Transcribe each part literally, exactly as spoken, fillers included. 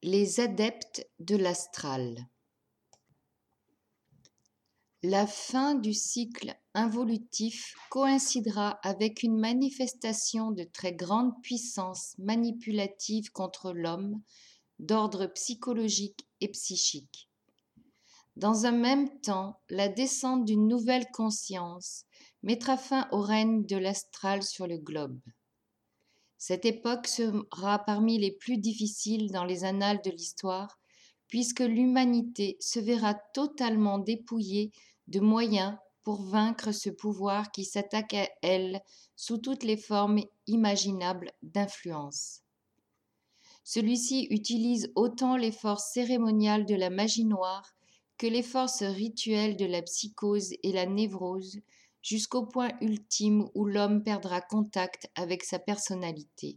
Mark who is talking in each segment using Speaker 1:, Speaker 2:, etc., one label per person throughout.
Speaker 1: Les adeptes de l'astral. La fin du cycle involutif coïncidera avec une manifestation de très grande puissance manipulative contre l'homme, d'ordre psychologique et psychique. Dans un même temps, la descente d'une nouvelle conscience mettra fin au règne de l'astral sur le globe. Cette époque sera parmi les plus difficiles dans les annales de l'histoire, puisque l'humanité se verra totalement dépouillée de moyens pour vaincre ce pouvoir qui s'attaque à elle sous toutes les formes imaginables d'influence. Celui-ci utilise autant les forces cérémoniales de la magie noire que les forces rituelles de la psychose et la névrose, jusqu'au point ultime où l'homme perdra contact avec sa personnalité.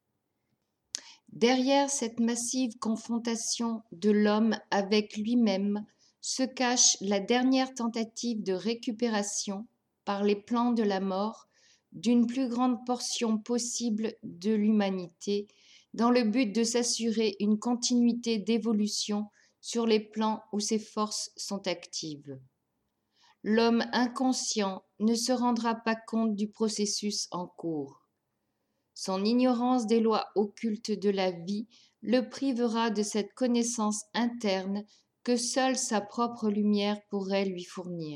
Speaker 1: Derrière cette massive confrontation de l'homme avec lui-même se cache la dernière tentative de récupération, par les plans de la mort, d'une plus grande portion possible de l'humanité, dans le but de s'assurer une continuité d'évolution sur les plans où ses forces sont actives. L'homme inconscient ne se rendra pas compte du processus en cours. Son ignorance des lois occultes de la vie le privera de cette connaissance interne que seule sa propre lumière pourrait lui fournir.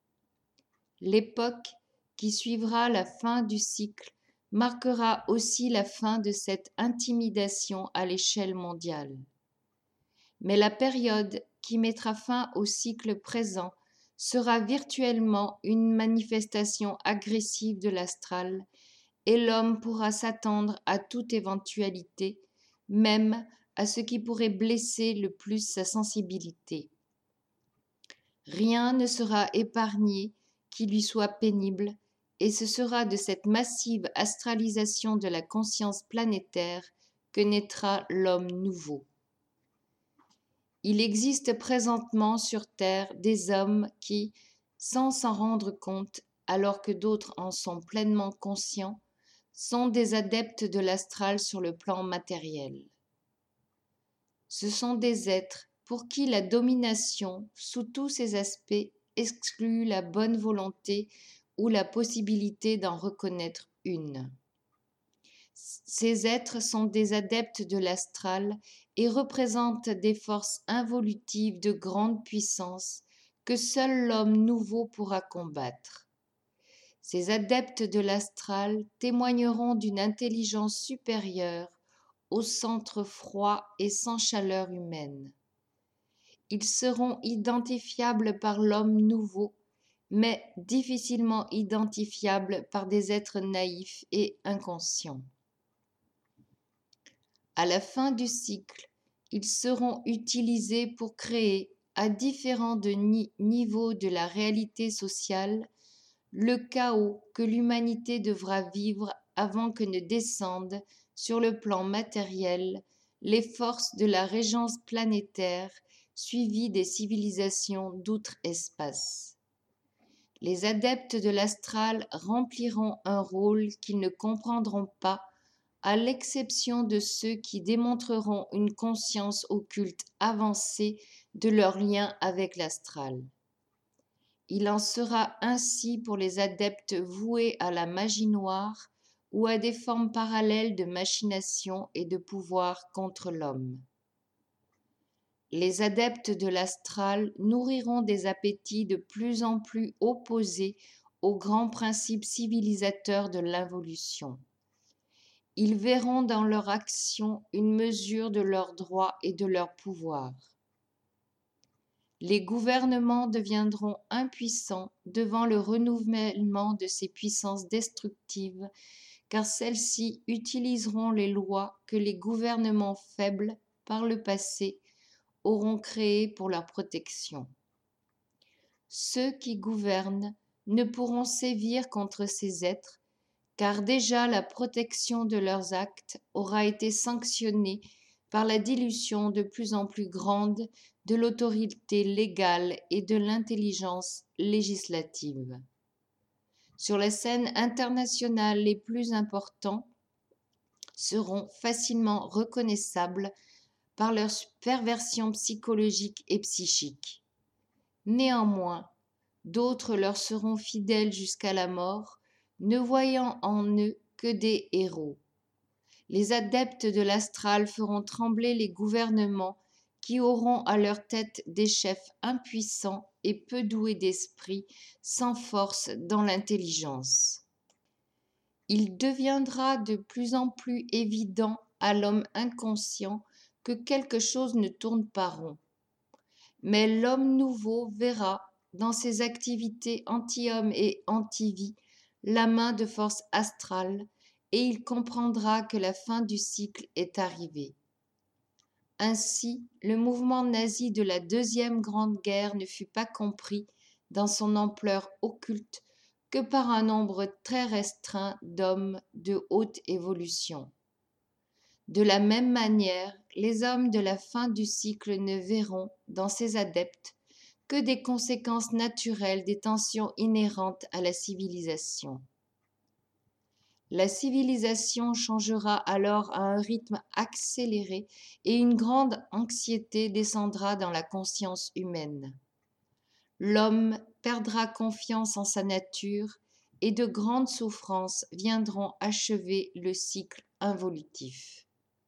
Speaker 1: L'époque qui suivra la fin du cycle marquera aussi la fin de cette intimidation à l'échelle mondiale. Mais la période qui mettra fin au cycle présent sera virtuellement une manifestation agressive de l'astral, et l'homme pourra s'attendre à toute éventualité, même à ce qui pourrait blesser le plus sa sensibilité. Rien ne sera épargné qui lui soit pénible, et ce sera de cette massive astralisation de la conscience planétaire que naîtra l'homme nouveau. Il existe présentement sur Terre des hommes qui, sans s'en rendre compte, alors que d'autres en sont pleinement conscients, sont des adeptes de l'astral sur le plan matériel. Ce sont des êtres pour qui la domination, sous tous ses aspects, exclut la bonne volonté ou la possibilité d'en reconnaître une. Ces êtres sont des adeptes de l'astral et représentent des forces involutives de grande puissance que seul l'homme nouveau pourra combattre. Ces adeptes de l'astral témoigneront d'une intelligence supérieure au centre froid et sans chaleur humaine. Ils seront identifiables par l'homme nouveau, mais difficilement identifiables par des êtres naïfs et inconscients. À la fin du cycle, ils seront utilisés pour créer, à différents ni- niveaux de la réalité sociale, le chaos que l'humanité devra vivre avant que ne descendent sur le plan matériel les forces de la régence planétaire suivies des civilisations d'outre-espace. Les adeptes de l'astral rempliront un rôle qu'ils ne comprendront pas, à l'exception de ceux qui démontreront une conscience occulte avancée de leur lien avec l'astral. Il en sera ainsi pour les adeptes voués à la magie noire ou à des formes parallèles de machination et de pouvoir contre l'homme. Les adeptes de l'astral nourriront des appétits de plus en plus opposés aux grands principes civilisateurs de l'involution. Ils verront dans leur action une mesure de leurs droits et de leur pouvoir. Les gouvernements deviendront impuissants devant le renouvellement de ces puissances destructives, car celles-ci utiliseront les lois que les gouvernements faibles, par le passé, auront créées pour leur protection. Ceux qui gouvernent ne pourront sévir contre ces êtres, car déjà la protection de leurs actes aura été sanctionnée par la dilution de plus en plus grande de l'autorité légale et de l'intelligence législative. Sur la scène internationale, les plus importants seront facilement reconnaissables par leur perversion psychologique et psychique. Néanmoins, d'autres leur seront fidèles jusqu'à la mort, ne voyant en eux que des héros. Les adeptes de l'astral feront trembler les gouvernements qui auront à leur tête des chefs impuissants et peu doués d'esprit, sans force dans l'intelligence. Il deviendra de plus en plus évident à l'homme inconscient que quelque chose ne tourne pas rond. Mais l'homme nouveau verra dans ses activités anti-homme et anti-vie la main de force astrale et il comprendra que la fin du cycle est arrivée. Ainsi, le mouvement nazi de la Deuxième Grande Guerre ne fut pas compris dans son ampleur occulte que par un nombre très restreint d'hommes de haute évolution. De la même manière, les hommes de la fin du cycle ne verront, dans ces adeptes, que des conséquences naturelles des tensions inhérentes à la civilisation. La civilisation changera alors à un rythme accéléré et une grande anxiété descendra dans la conscience humaine. L'homme perdra confiance en sa nature et de grandes souffrances viendront achever le cycle involutif.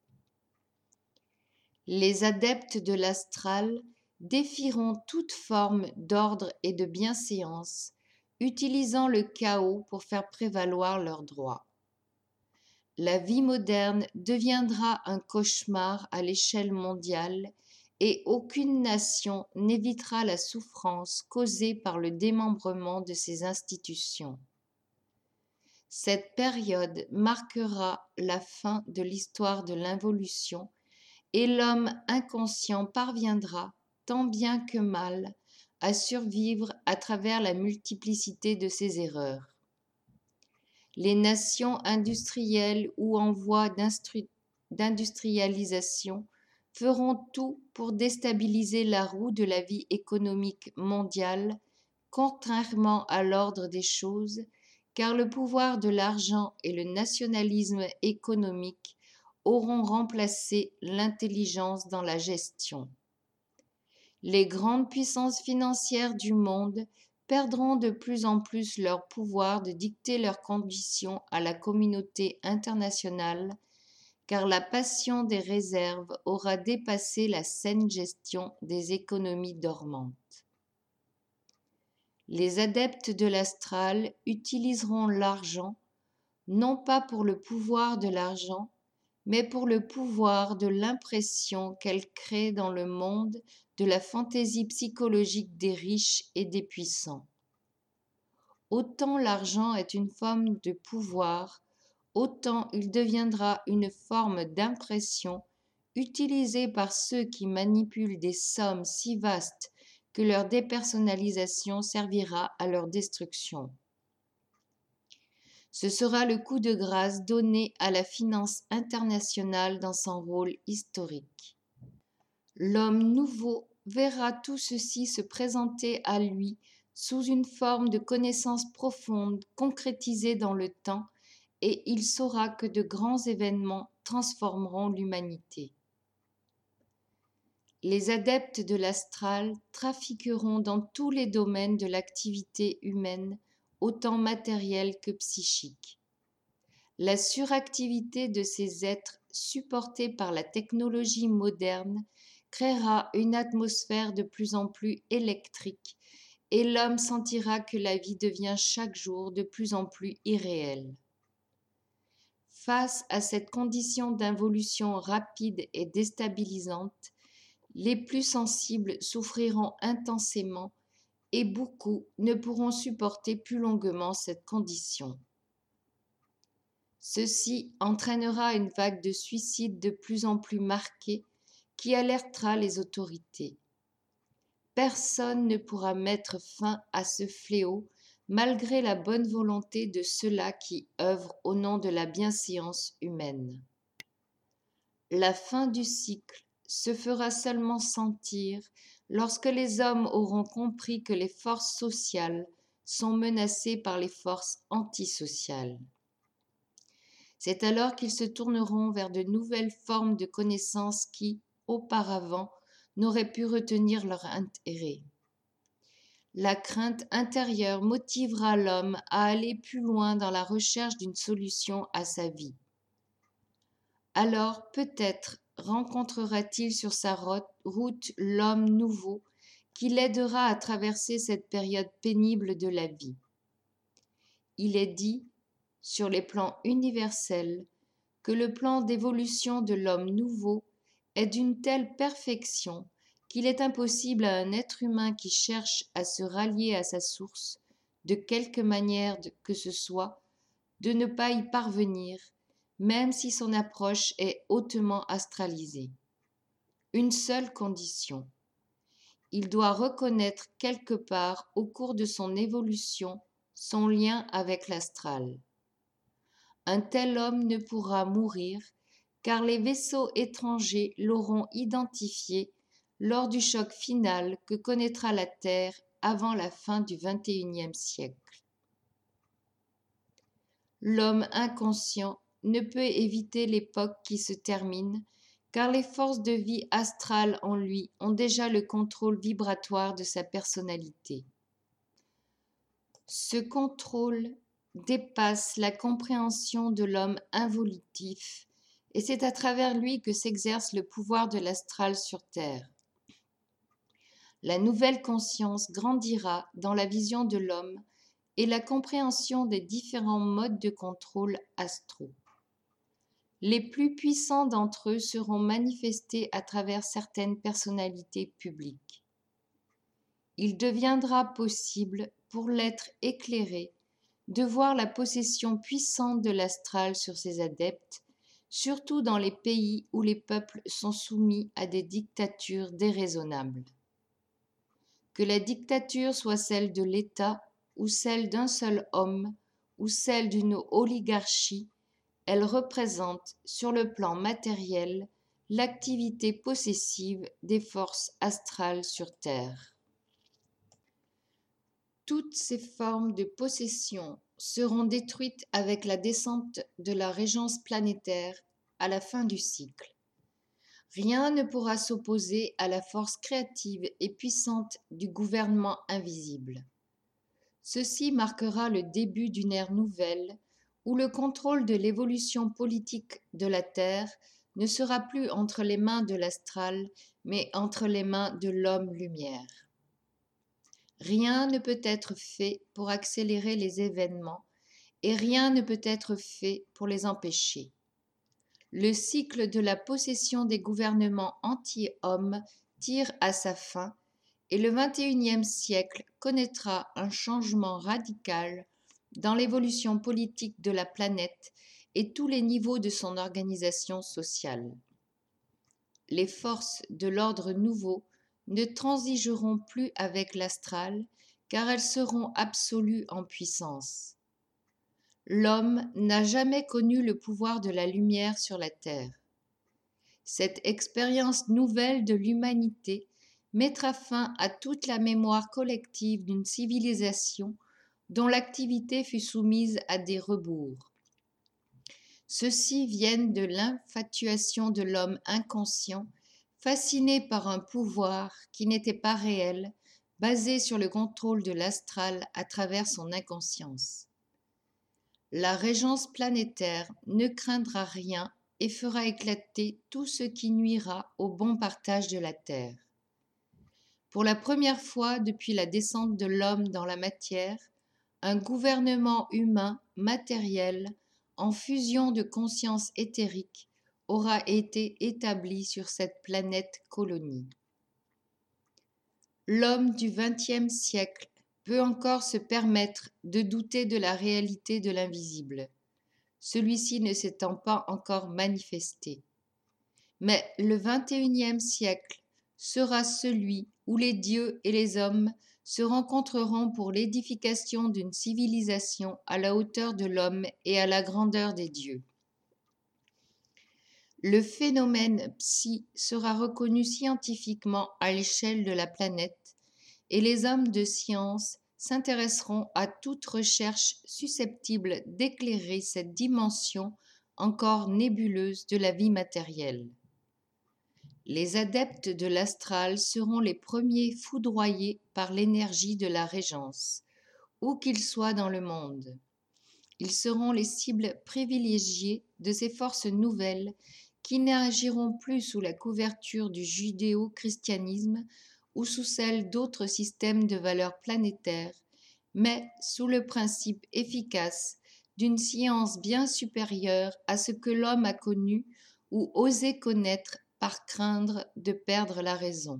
Speaker 1: Les adeptes de l'astral défieront toute forme d'ordre et de bienséance, utilisant le chaos pour faire prévaloir leurs droits. La vie moderne deviendra un cauchemar à l'échelle mondiale et aucune nation n'évitera la souffrance causée par le démembrement de ses institutions. Cette période marquera la fin de l'histoire de l'involution et l'homme inconscient parviendra, tant bien que mal, à survivre à travers la multiplicité de ses erreurs. Les nations industrielles ou en voie d'industrialisation feront tout pour déstabiliser la roue de la vie économique mondiale, contrairement à l'ordre des choses, car le pouvoir de l'argent et le nationalisme économique auront remplacé l'intelligence dans la gestion. Les grandes puissances financières du monde perdront de plus en plus leur pouvoir de dicter leurs conditions à la communauté internationale, car la passion des réserves aura dépassé la saine gestion des économies dormantes. Les adeptes de l'astral utiliseront l'argent, non pas pour le pouvoir de l'argent, mais pour le pouvoir de l'impression qu'elle crée dans le monde de la fantaisie psychologique des riches et des puissants. Autant l'argent est une forme de pouvoir, autant il deviendra une forme d'impression utilisée par ceux qui manipulent des sommes si vastes que leur dépersonnalisation servira à leur destruction. Ce sera le coup de grâce donné à la finance internationale dans son rôle historique. L'homme nouveau verra tout ceci se présenter à lui sous une forme de connaissance profonde concrétisée dans le temps et il saura que de grands événements transformeront l'humanité. Les adeptes de l'astral trafiqueront dans tous les domaines de l'activité humaine, autant matérielle que psychique. La suractivité de ces êtres, supportée par la technologie moderne, créera une atmosphère de plus en plus électrique et l'homme sentira que la vie devient chaque jour de plus en plus irréelle. Face à cette condition d'involution rapide et déstabilisante, les plus sensibles souffriront intensément et beaucoup ne pourront supporter plus longuement cette condition. Ceci entraînera une vague de suicides de plus en plus marquée qui alertera les autorités. Personne ne pourra mettre fin à ce fléau malgré la bonne volonté de ceux-là qui œuvrent au nom de la bienséance humaine. La fin du cycle se fera seulement sentir lorsque les hommes auront compris que les forces sociales sont menacées par les forces antisociales. C'est alors qu'ils se tourneront vers de nouvelles formes de connaissances qui, auparavant n'auraient pu retenir leur intérêt. La crainte intérieure motivera l'homme à aller plus loin dans la recherche d'une solution à sa vie. Alors peut-être rencontrera-t-il sur sa route l'homme nouveau qui l'aidera à traverser cette période pénible de la vie. Il est dit, sur les plans universels, que le plan d'évolution de l'homme nouveau est d'une telle perfection qu'il est impossible à un être humain qui cherche à se rallier à sa source, de quelque manière que ce soit, de ne pas y parvenir, même si son approche est hautement astralisée. Une seule condition. Il doit reconnaître quelque part au cours de son évolution son lien avec l'astral. Un tel homme ne pourra mourir car les vaisseaux étrangers l'auront identifié lors du choc final que connaîtra la Terre avant la fin du vingt et unième siècle. L'homme inconscient ne peut éviter l'époque qui se termine car les forces de vie astrale en lui ont déjà le contrôle vibratoire de sa personnalité. Ce contrôle dépasse la compréhension de l'homme involutif et c'est à travers lui que s'exerce le pouvoir de l'astral sur Terre. La nouvelle conscience grandira dans la vision de l'homme et la compréhension des différents modes de contrôle astraux. Les plus puissants d'entre eux seront manifestés à travers certaines personnalités publiques. Il deviendra possible pour l'être éclairé de voir la possession puissante de l'astral sur ses adeptes, surtout dans les pays où les peuples sont soumis à des dictatures déraisonnables. Que la dictature soit celle de l'État ou celle d'un seul homme ou celle d'une oligarchie, elle représente, sur le plan matériel, l'activité possessive des forces astrales sur Terre. Toutes ces formes de possession seront détruites avec la descente de la régence planétaire à la fin du cycle. Rien ne pourra s'opposer à la force créative et puissante du gouvernement invisible. Ceci marquera le début d'une ère nouvelle où le contrôle de l'évolution politique de la Terre ne sera plus entre les mains de l'astral, mais entre les mains de l'homme-lumière. Rien ne peut être fait pour accélérer les événements et rien ne peut être fait pour les empêcher. Le cycle de la possession des gouvernements anti-hommes tire à sa fin et le vingt et unième siècle connaîtra un changement radical dans l'évolution politique de la planète et tous les niveaux de son organisation sociale. Les forces de l'ordre nouveau ne transigeront plus avec l'astral car elles seront absolues en puissance. L'homme n'a jamais connu le pouvoir de la lumière sur la terre. Cette expérience nouvelle de l'humanité mettra fin à toute la mémoire collective d'une civilisation dont l'activité fut soumise à des rebours. Ceux-ci viennent de l'infatuation de l'homme inconscient, fasciné par un pouvoir qui n'était pas réel, basé sur le contrôle de l'astral à travers son inconscience. La régence planétaire ne craindra rien et fera éclater tout ce qui nuira au bon partage de la Terre. Pour la première fois depuis la descente de l'homme dans la matière, un gouvernement humain matériel en fusion de conscience éthérique aura été établi sur cette planète colonie. L'homme du vingtième siècle peut encore se permettre de douter de la réalité de l'invisible, celui-ci ne s'étant pas encore manifesté. Mais le vingt et unième siècle sera celui où les dieux et les hommes se rencontreront pour l'édification d'une civilisation à la hauteur de l'homme et à la grandeur des dieux. Le phénomène psi sera reconnu scientifiquement à l'échelle de la planète et les hommes de science s'intéresseront à toute recherche susceptible d'éclairer cette dimension encore nébuleuse de la vie matérielle. Les adeptes de l'astral seront les premiers foudroyés par l'énergie de la régence, où qu'ils soient dans le monde. Ils seront les cibles privilégiées de ces forces nouvelles qui n'agiront plus sous la couverture du judéo-christianisme ou sous celle d'autres systèmes de valeurs planétaires, mais sous le principe efficace d'une science bien supérieure à ce que l'homme a connu ou osé connaître par craindre de perdre la raison.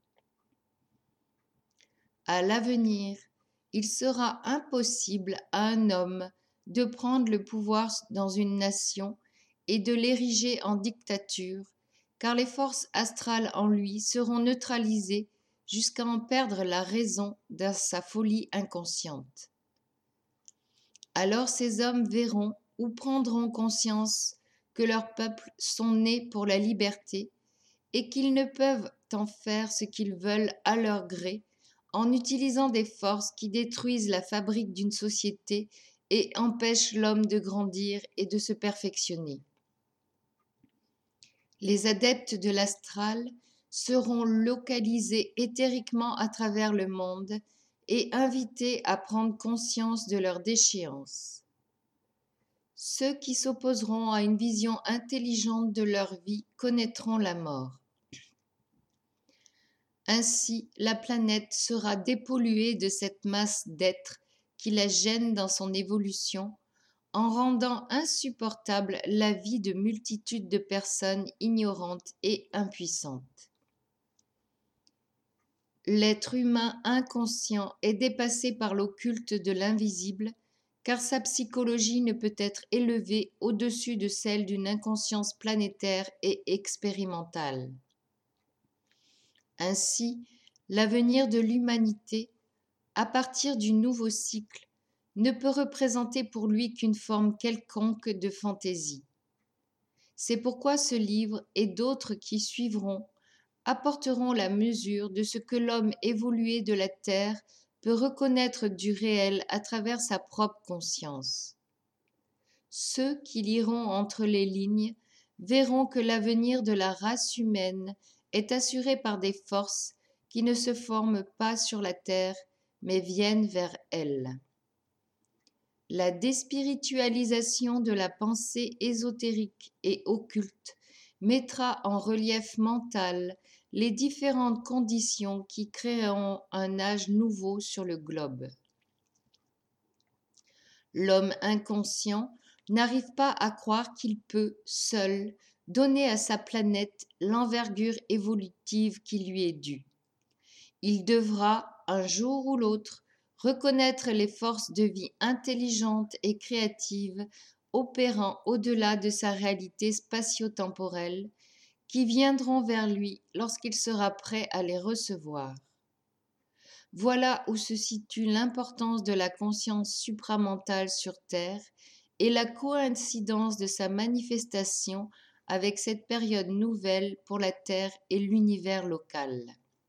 Speaker 1: À l'avenir, il sera impossible à un homme de prendre le pouvoir dans une nation et de l'ériger en dictature, car les forces astrales en lui seront neutralisées jusqu'à en perdre la raison dans sa folie inconsciente. Alors ces hommes verront ou prendront conscience que leurs peuples sont nés pour la liberté et qu'ils ne peuvent en faire ce qu'ils veulent à leur gré en utilisant des forces qui détruisent la fabrique d'une société et empêchent l'homme de grandir et de se perfectionner. Les adeptes de l'astral seront localisés éthériquement à travers le monde et invités à prendre conscience de leur déchéance. Ceux qui s'opposeront à une vision intelligente de leur vie connaîtront la mort. Ainsi, la planète sera dépolluée de cette masse d'êtres qui la gêne dans son évolution, en rendant insupportable la vie de multitudes de personnes ignorantes et impuissantes. L'être humain inconscient est dépassé par l'occulte de l'invisible, car sa psychologie ne peut être élevée au-dessus de celle d'une inconscience planétaire et expérimentale. Ainsi, l'avenir de l'humanité, à partir du nouveau cycle, ne peut représenter pour lui qu'une forme quelconque de fantaisie. C'est pourquoi ce livre et d'autres qui suivront apporteront la mesure de ce que l'homme évolué de la terre peut reconnaître du réel à travers sa propre conscience. Ceux qui liront entre les lignes verront que l'avenir de la race humaine est assuré par des forces qui ne se forment pas sur la terre mais viennent vers elle. La déspiritualisation de la pensée ésotérique et occulte mettra en relief mental les différentes conditions qui créeront un âge nouveau sur le globe. L'homme inconscient n'arrive pas à croire qu'il peut, seul, donner à sa planète l'envergure évolutive qui lui est due. Il devra, un jour ou l'autre, reconnaître les forces de vie intelligentes et créatives opérant au-delà de sa réalité spatio-temporelle, qui viendront vers lui lorsqu'il sera prêt à les recevoir. Voilà où se situe l'importance de la conscience supramentale sur Terre et la coïncidence de sa manifestation avec cette période nouvelle pour la Terre et l'univers local.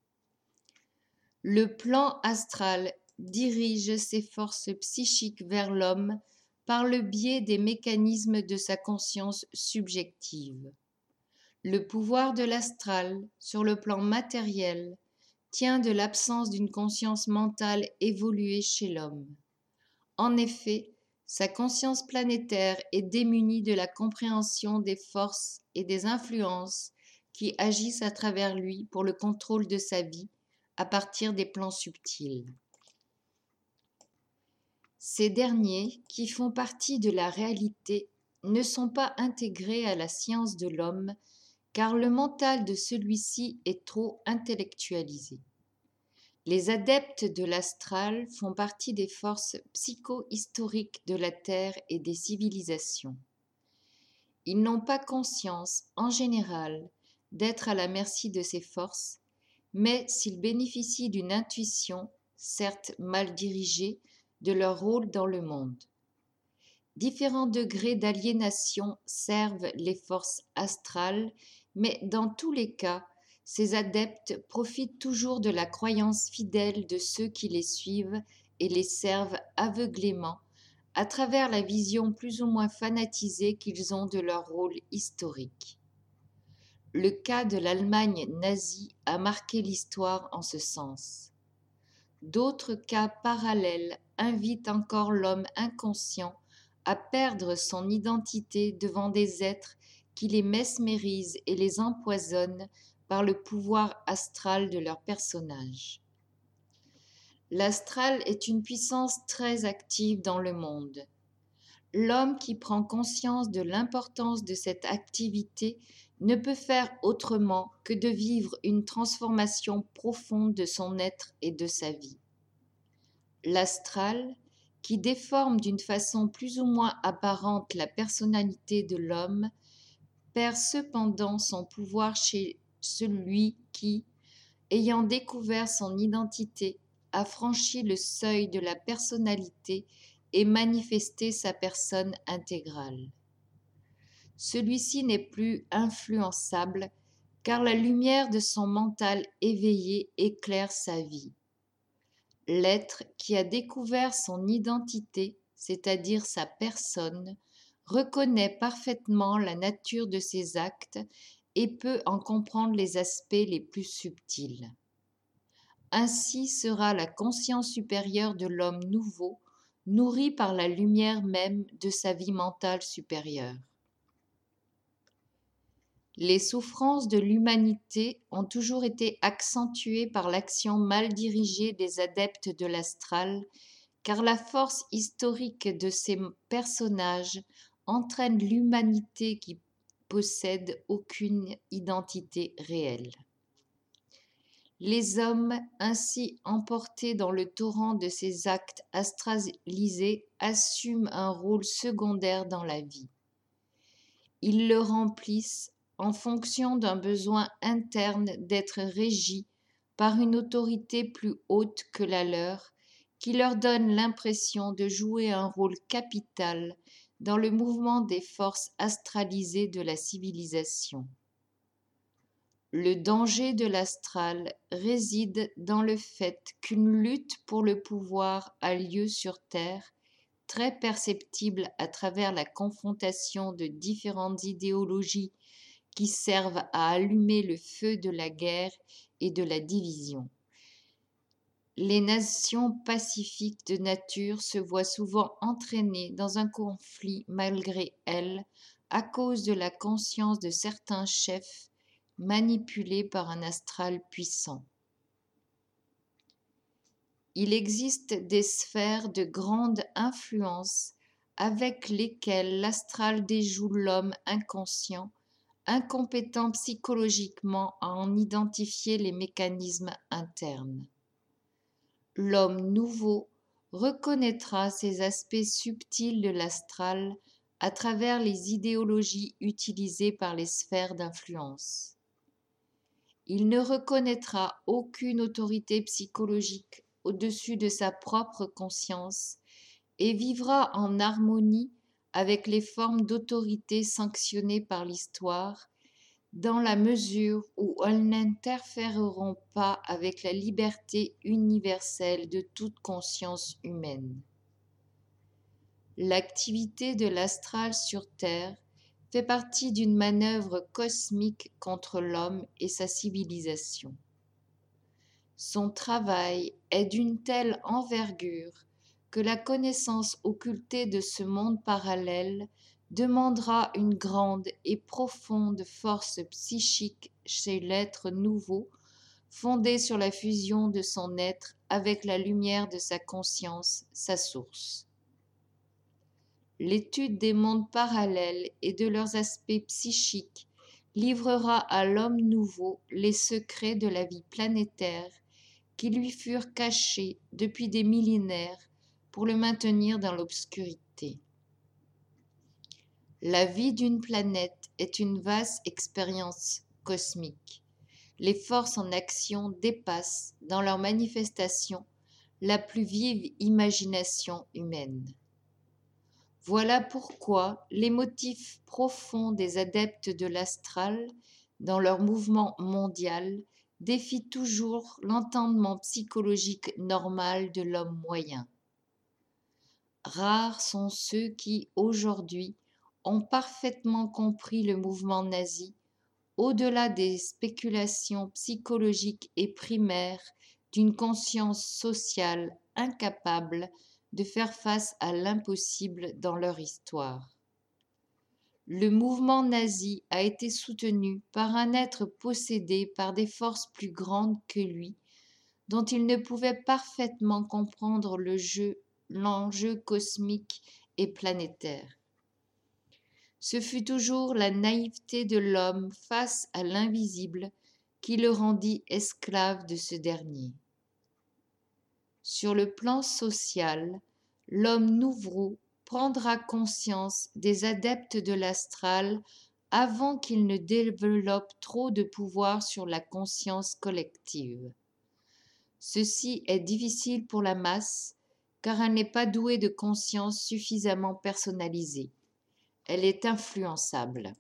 Speaker 1: Le plan astral dirige ses forces psychiques vers l'homme par le biais des mécanismes de sa conscience subjective. Le pouvoir de l'astral sur le plan matériel tient de l'absence d'une conscience mentale évoluée chez l'homme. En effet, sa conscience planétaire est démunie de la compréhension des forces et des influences qui agissent à travers lui pour le contrôle de sa vie à partir des plans subtils. Ces derniers, qui font partie de la réalité, ne sont pas intégrés à la science de l'homme, car le mental de celui-ci est trop intellectualisé. Les adeptes de l'astral font partie des forces psycho-historiques de la Terre et des civilisations. Ils n'ont pas conscience, en général, d'être à la merci de ces forces, mais s'ils bénéficient d'une intuition, certes mal dirigée, de leur rôle dans le monde. Différents degrés d'aliénation servent les forces astrales, mais dans tous les cas, ces adeptes profitent toujours de la croyance fidèle de ceux qui les suivent et les servent aveuglément, à travers la vision plus ou moins fanatisée qu'ils ont de leur rôle historique. Le cas de l'Allemagne nazie a marqué l'histoire en ce sens. D'autres cas parallèles invitent encore l'homme inconscient à perdre son identité devant des êtres qui les mesmérisent et les empoisonnent par le pouvoir astral de leur personnage. L'astral est une puissance très active dans le monde. L'homme qui prend conscience de l'importance de cette activité ne peut faire autrement que de vivre une transformation profonde de son être et de sa vie. L'astral, qui déforme d'une façon plus ou moins apparente la personnalité de l'homme, perd cependant son pouvoir chez celui qui, ayant découvert son identité, a franchi le seuil de la personnalité et manifesté sa personne intégrale. Celui-ci n'est plus influençable car la lumière de son mental éveillé éclaire sa vie. L'être qui a découvert son identité, c'est-à-dire sa personne, reconnaît parfaitement la nature de ses actes et peut en comprendre les aspects les plus subtils. Ainsi sera la conscience supérieure de l'homme nouveau, nourrie par la lumière même de sa vie mentale supérieure. Les souffrances de l'humanité ont toujours été accentuées par l'action mal dirigée des adeptes de l'astral, car la force historique de ces personnages entraîne l'humanité qui possède aucune identité réelle. Les hommes, ainsi emportés dans le torrent de ces actes astralisés, assument un rôle secondaire dans la vie. Ils le remplissent en fonction d'un besoin interne d'être régis par une autorité plus haute que la leur, qui leur donne l'impression de jouer un rôle capital dans le mouvement des forces astralisées de la civilisation. Le danger de l'astral réside dans le fait qu'une lutte pour le pouvoir a lieu sur Terre, très perceptible à travers la confrontation de différentes idéologies qui servent à allumer le feu de la guerre et de la division. Les nations pacifiques de nature se voient souvent entraînées dans un conflit malgré elles à cause de la conscience de certains chefs manipulés par un astral puissant. Il existe des sphères de grande influence avec lesquelles l'astral déjoue l'homme inconscient, incompétent psychologiquement à en identifier les mécanismes internes. L'homme nouveau reconnaîtra ces aspects subtils de l'astral à travers les idéologies utilisées par les sphères d'influence. Il ne reconnaîtra aucune autorité psychologique au-dessus de sa propre conscience et vivra en harmonie avec les formes d'autorité sanctionnées par l'histoire, dans la mesure où elles n'interféreront pas avec la liberté universelle de toute conscience humaine. L'activité de l'astral sur Terre fait partie d'une manœuvre cosmique contre l'homme et sa civilisation. Son travail est d'une telle envergure que la connaissance occultée de ce monde parallèle demandera une grande et profonde force psychique chez l'être nouveau, fondée sur la fusion de son être avec la lumière de sa conscience, sa source. L'étude des mondes parallèles et de leurs aspects psychiques livrera à l'homme nouveau les secrets de la vie planétaire qui lui furent cachés depuis des millénaires pour le maintenir dans l'obscurité. La vie d'une planète est une vaste expérience cosmique. Les forces en action dépassent, dans leur manifestation, la plus vive imagination humaine. Voilà pourquoi les motifs profonds des adeptes de l'astral, dans leur mouvement mondial, défient toujours l'entendement psychologique normal de l'homme moyen. Rares sont ceux qui, aujourd'hui, ont parfaitement compris le mouvement nazi, au-delà des spéculations psychologiques et primaires d'une conscience sociale incapable de faire face à l'impossible dans leur histoire. Le mouvement nazi a été soutenu par un être possédé par des forces plus grandes que lui, dont il ne pouvait parfaitement comprendre le jeu, l'enjeu cosmique et planétaire. Ce fut toujours la naïveté de l'homme face à l'invisible qui le rendit esclave de ce dernier. Sur le plan social, l'homme nouveau prendra conscience des adeptes de l'astral avant qu'ils ne développent trop de pouvoir sur la conscience collective. Ceci est difficile pour la masse car elle n'est pas douée de conscience suffisamment personnalisée. Elle est influençable.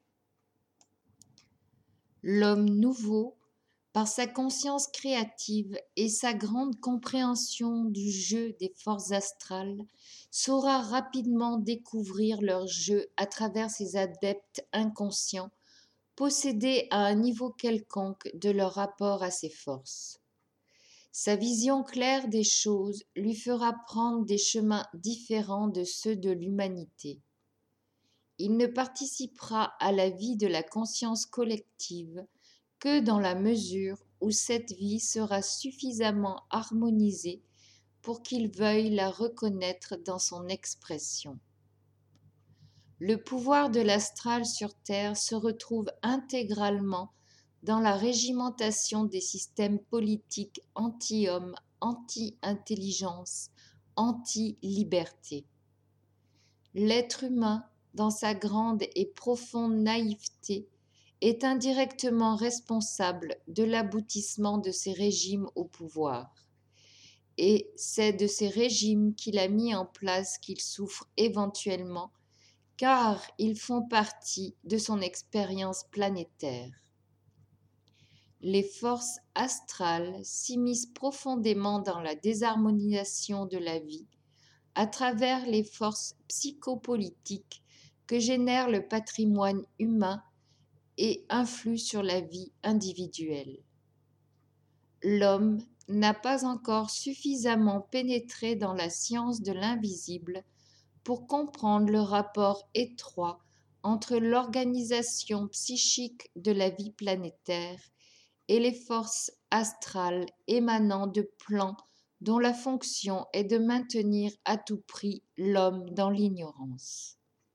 Speaker 1: L'homme nouveau, par sa conscience créative et sa grande compréhension du jeu des forces astrales, saura rapidement découvrir leur jeu à travers ses adeptes inconscients, possédés à un niveau quelconque de leur rapport à ces forces. Sa vision claire des choses lui fera prendre des chemins différents de ceux de l'humanité. Il ne participera à la vie de la conscience collective que dans la mesure où cette vie sera suffisamment harmonisée pour qu'il veuille la reconnaître dans son expression. Le pouvoir de l'astral sur Terre se retrouve intégralement dans la régimentation des systèmes politiques anti-homme, anti-intelligence, anti-liberté. L'être humain, dans sa grande et profonde naïveté, est indirectement responsable de l'aboutissement de ces régimes au pouvoir. Et c'est de ces régimes qu'il a mis en place qu'il souffre éventuellement, car ils font partie de son expérience planétaire. Les forces astrales s'immiscent profondément dans la désharmonisation de la vie à travers les forces psychopolitiques que génère le patrimoine humain et influent sur la vie individuelle. L'homme n'a pas encore suffisamment pénétré dans la science de l'invisible pour comprendre le rapport étroit entre l'organisation psychique de la vie planétaire et les forces astrales émanant de plans dont la fonction est de maintenir à tout prix l'homme dans l'ignorance.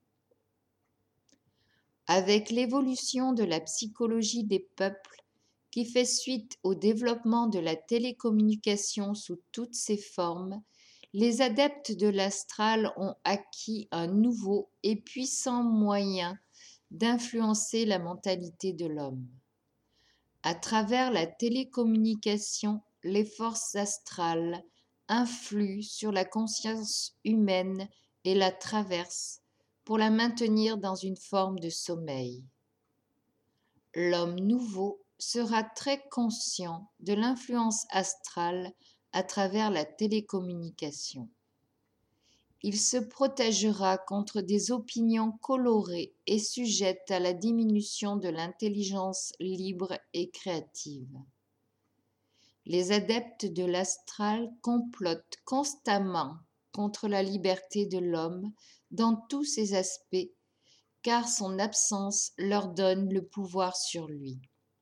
Speaker 1: Avec l'évolution de la psychologie des peuples, qui fait suite au développement de la télécommunication sous toutes ses formes, les adeptes de l'astral ont acquis un nouveau et puissant moyen d'influencer la mentalité de l'homme. À travers la télécommunication, les forces astrales influent sur la conscience humaine et la traversent pour la maintenir dans une forme de sommeil. L'homme nouveau sera très conscient de l'influence astrale à travers la télécommunication. Il se protégera contre des opinions colorées et sujettes à la diminution de l'intelligence libre et créative. Les adeptes de l'astral complotent constamment contre la liberté de l'homme dans tous ses aspects, car son absence leur donne le pouvoir sur lui.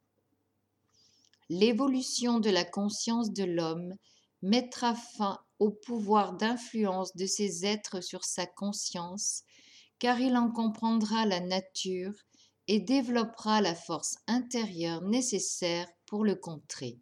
Speaker 1: L'évolution de la conscience de l'homme mettra fin au pouvoir d'influence de ces êtres sur sa conscience, car il en comprendra la nature et développera la force intérieure nécessaire pour le contrer.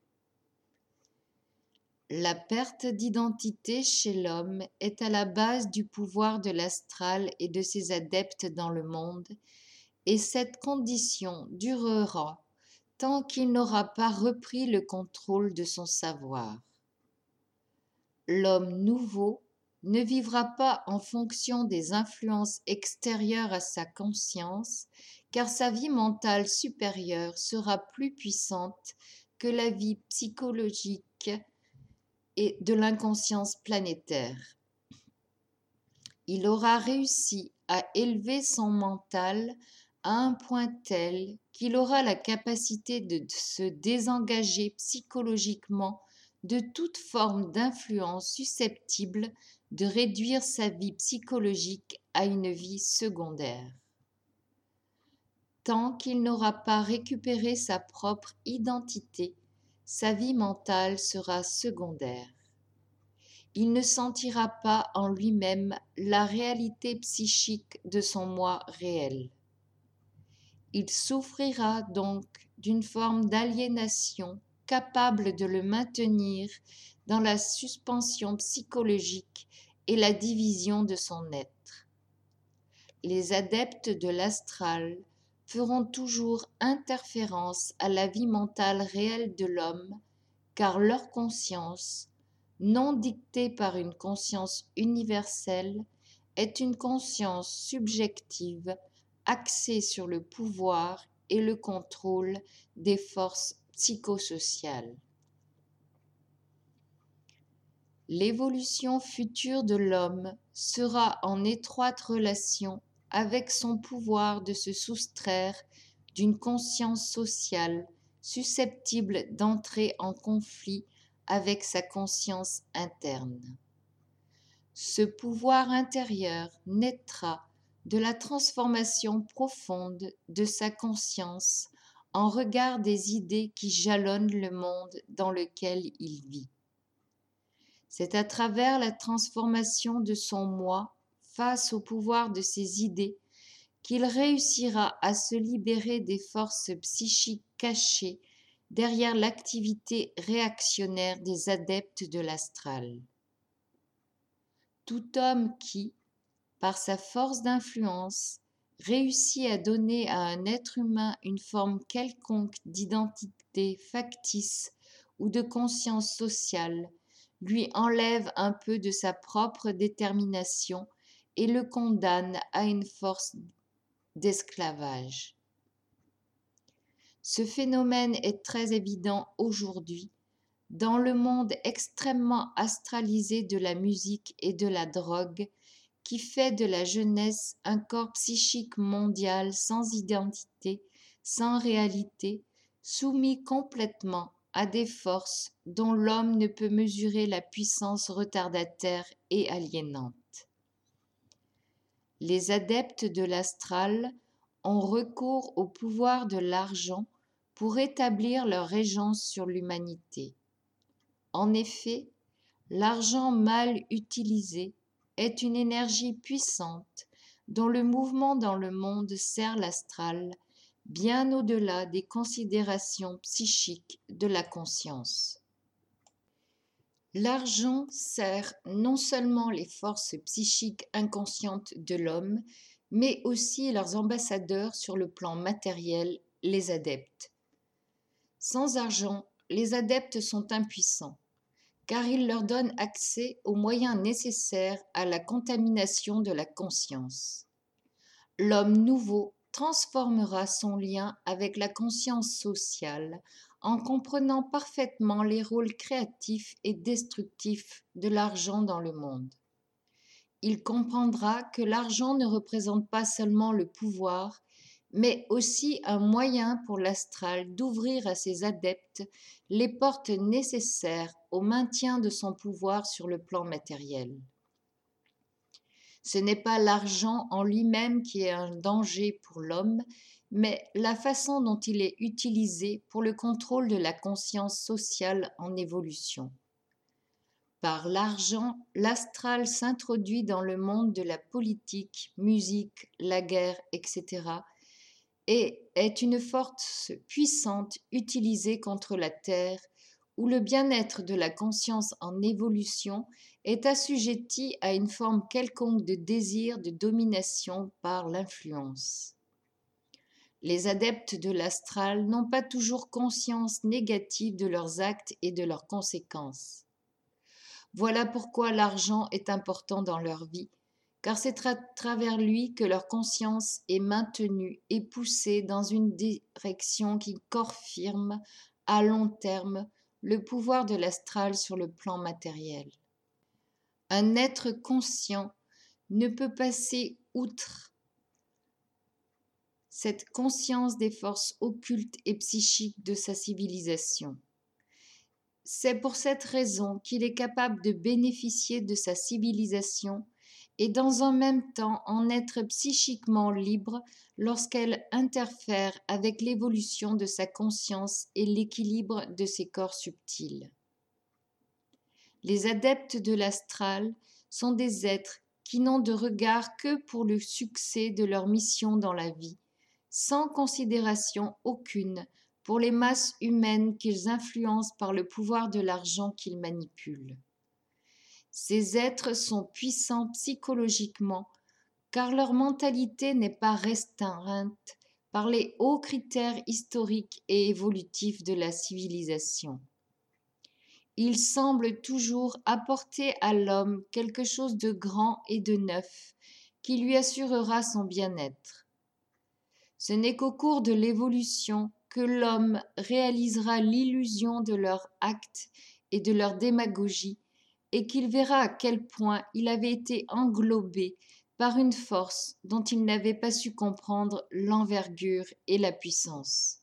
Speaker 1: La perte d'identité chez l'homme est à la base du pouvoir de l'astral et de ses adeptes dans le monde, et cette condition durera tant qu'il n'aura pas repris le contrôle de son savoir. L'homme nouveau ne vivra pas en fonction des influences extérieures à sa conscience, car sa vie mentale supérieure sera plus puissante que la vie psychologique et de l'inconscience planétaire. Il aura réussi à élever son mental à un point tel qu'il aura la capacité de se désengager psychologiquement de toute forme d'influence susceptible de réduire sa vie psychologique à une vie secondaire. Tant qu'il n'aura pas récupéré sa propre identité, sa vie mentale sera secondaire. Il ne sentira pas en lui-même la réalité psychique de son moi réel. Il souffrira donc d'une forme d'aliénation capable de le maintenir dans la suspension psychologique et la division de son être. Les adeptes de l'astral feront toujours interférence à la vie mentale réelle de l'homme, car leur conscience, non dictée par une conscience universelle, est une conscience subjective axée sur le pouvoir et le contrôle des forces psychosociales. L'évolution future de l'homme sera en étroite relation avec son pouvoir de se soustraire d'une conscience sociale susceptible d'entrer en conflit avec sa conscience interne. Ce pouvoir intérieur naîtra de la transformation profonde de sa conscience en regard des idées qui jalonnent le monde dans lequel il vit. C'est à travers la transformation de son moi face au pouvoir de ses idées qu'il réussira à se libérer des forces psychiques cachées derrière l'activité réactionnaire des adeptes de l'astral. Tout homme qui, par sa force d'influence, réussit à donner à un être humain une forme quelconque d'identité factice ou de conscience sociale, lui enlève un peu de sa propre détermination et le condamne à une force d'esclavage. Ce phénomène est très évident aujourd'hui dans le monde extrêmement astralisé de la musique et de la drogue qui fait de la jeunesse un corps psychique mondial sans identité, sans réalité, soumis complètement à des forces dont l'homme ne peut mesurer la puissance retardataire et aliénante. Les adeptes de l'astral ont recours au pouvoir de l'argent pour établir leur régence sur l'humanité. En effet, l'argent mal utilisé est une énergie puissante dont le mouvement dans le monde sert l'astral, bien au-delà des considérations psychiques de la conscience. L'argent sert non seulement les forces psychiques inconscientes de l'homme, mais aussi leurs ambassadeurs sur le plan matériel, les adeptes. Sans argent, les adeptes sont impuissants, car il leur donne accès aux moyens nécessaires à la contamination de la conscience. L'homme nouveau transformera son lien avec la conscience sociale en comprenant parfaitement les rôles créatifs et destructifs de l'argent dans le monde. Il comprendra que l'argent ne représente pas seulement le pouvoir, mais aussi un moyen pour l'astral d'ouvrir à ses adeptes les portes nécessaires au maintien de son pouvoir sur le plan matériel. Ce n'est pas l'argent en lui-même qui est un danger pour l'homme, mais la façon dont il est utilisé pour le contrôle de la conscience sociale en évolution. Par l'argent, l'astral s'introduit dans le monde de la politique, musique, la guerre, et cetera, et est une force puissante utilisée contre la terre, où le bien-être de la conscience en évolution est assujetti à une forme quelconque de désir de domination par l'influence. Les adeptes de l'astral n'ont pas toujours conscience négative de leurs actes et de leurs conséquences. Voilà pourquoi l'argent est important dans leur vie, car c'est à travers lui que leur conscience est maintenue et poussée dans une direction qui confirme à long terme le pouvoir de l'astral sur le plan matériel. Un être conscient ne peut passer outre cette conscience des forces occultes et psychiques de sa civilisation. C'est pour cette raison qu'il est capable de bénéficier de sa civilisation et dans un même temps en être psychiquement libre lorsqu'elle interfère avec l'évolution de sa conscience et l'équilibre de ses corps subtils. Les adeptes de l'astral sont des êtres qui n'ont de regard que pour le succès de leur mission dans la vie, sans considération aucune pour les masses humaines qu'ils influencent par le pouvoir de l'argent qu'ils manipulent. Ces êtres sont puissants psychologiquement car leur mentalité n'est pas restreinte par les hauts critères historiques et évolutifs de la civilisation. Ils semblent toujours apporter à l'homme quelque chose de grand et de neuf qui lui assurera son bien-être. Ce n'est qu'au cours de l'évolution que l'homme réalisera l'illusion de leurs actes et de leur démagogie et qu'il verra à quel point il avait été englobé par une force dont il n'avait pas su comprendre l'envergure et la puissance.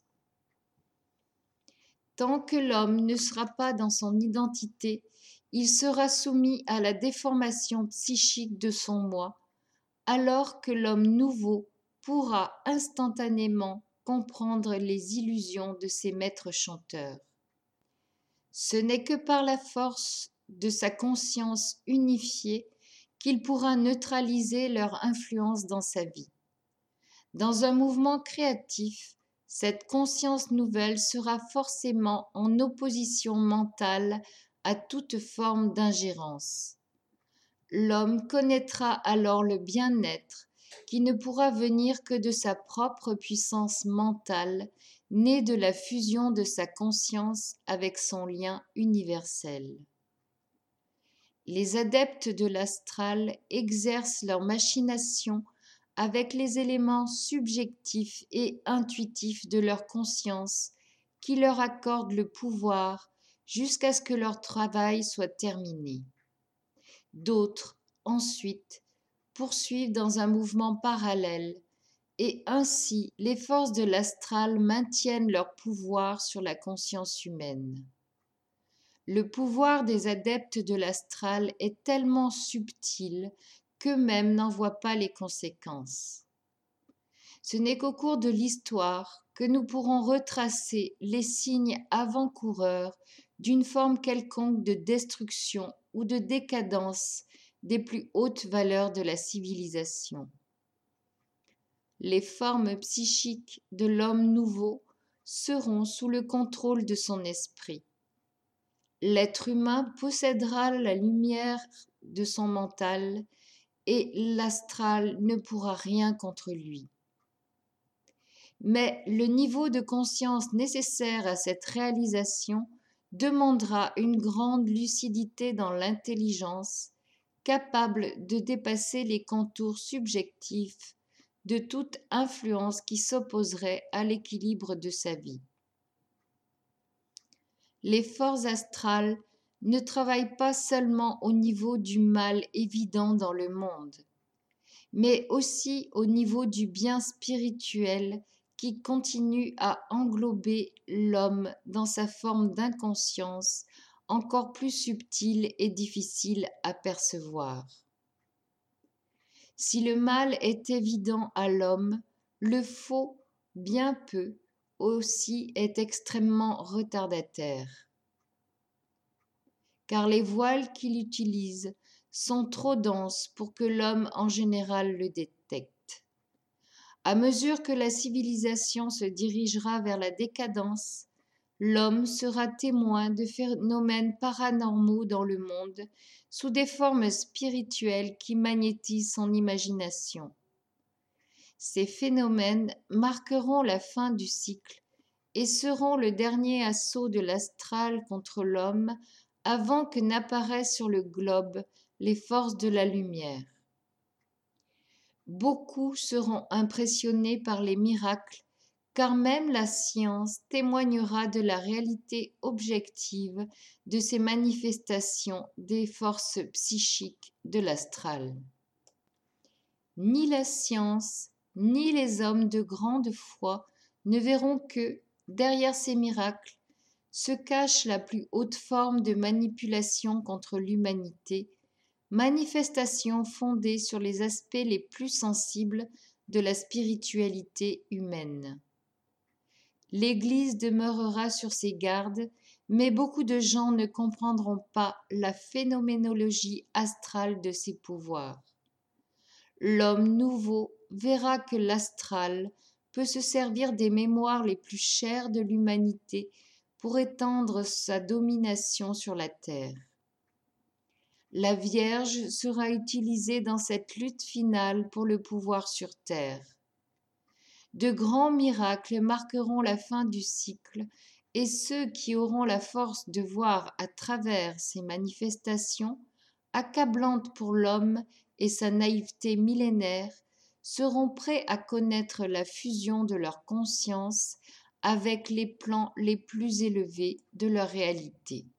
Speaker 1: Tant que l'homme ne sera pas dans son identité, il sera soumis à la déformation psychique de son moi, alors que l'homme nouveau pourra instantanément comprendre les illusions de ses maîtres chanteurs. Ce n'est que par la force de sa conscience unifiée qu'il pourra neutraliser leur influence dans sa vie. Dans un mouvement créatif, cette conscience nouvelle sera forcément en opposition mentale à toute forme d'ingérence. L'homme connaîtra alors le bien-être qui ne pourra venir que de sa propre puissance mentale, née de la fusion de sa conscience avec son lien universel. Les adeptes de l'astral exercent leur machination avec les éléments subjectifs et intuitifs de leur conscience qui leur accordent le pouvoir jusqu'à ce que leur travail soit terminé. D'autres, ensuite, poursuivent dans un mouvement parallèle et ainsi les forces de l'astral maintiennent leur pouvoir sur la conscience humaine. Le pouvoir des adeptes de l'astral est tellement subtil qu'eux-mêmes n'en voient pas les conséquences. Ce n'est qu'au cours de l'histoire que nous pourrons retracer les signes avant-coureurs d'une forme quelconque de destruction ou de décadence des plus hautes valeurs de la civilisation. Les formes psychiques de l'homme nouveau seront sous le contrôle de son esprit. L'être humain possédera la lumière de son mental et l'astral ne pourra rien contre lui. Mais le niveau de conscience nécessaire à cette réalisation demandera une grande lucidité dans l'intelligence, capable de dépasser les contours subjectifs de toute influence qui s'opposerait à l'équilibre de sa vie. Les forces astrales ne travaillent pas seulement au niveau du mal évident dans le monde, mais aussi au niveau du bien spirituel qui continue à englober l'homme dans sa forme d'inconscience encore plus subtile et difficile à percevoir. Si le mal est évident à l'homme, le faux, bien peu, aussi est extrêmement retardataire. Car les voiles qu'il utilise sont trop denses pour que l'homme en général le détecte. À mesure que la civilisation se dirigera vers la décadence, l'homme sera témoin de phénomènes paranormaux dans le monde sous des formes spirituelles qui magnétisent son imagination. Ces phénomènes marqueront la fin du cycle et seront le dernier assaut de l'astral contre l'homme avant que n'apparaissent sur le globe les forces de la lumière. Beaucoup seront impressionnés par les miracles, car même la science témoignera de la réalité objective de ces manifestations des forces psychiques de l'astral. Ni la science, ni les hommes de grande foi ne verront que, derrière ces miracles, se cache la plus haute forme de manipulation contre l'humanité, manifestation fondée sur les aspects les plus sensibles de la spiritualité humaine. L'Église demeurera sur ses gardes, mais beaucoup de gens ne comprendront pas la phénoménologie astrale de ces pouvoirs. L'homme nouveau verra que l'astral peut se servir des mémoires les plus chères de l'humanité pour étendre sa domination sur la terre. La Vierge sera utilisée dans cette lutte finale pour le pouvoir sur terre. De grands miracles marqueront la fin du cycle et ceux qui auront la force de voir à travers ces manifestations, accablantes pour l'homme et sa naïveté millénaire, seront prêts à connaître la fusion de leur conscience avec les plans les plus élevés de leur réalité.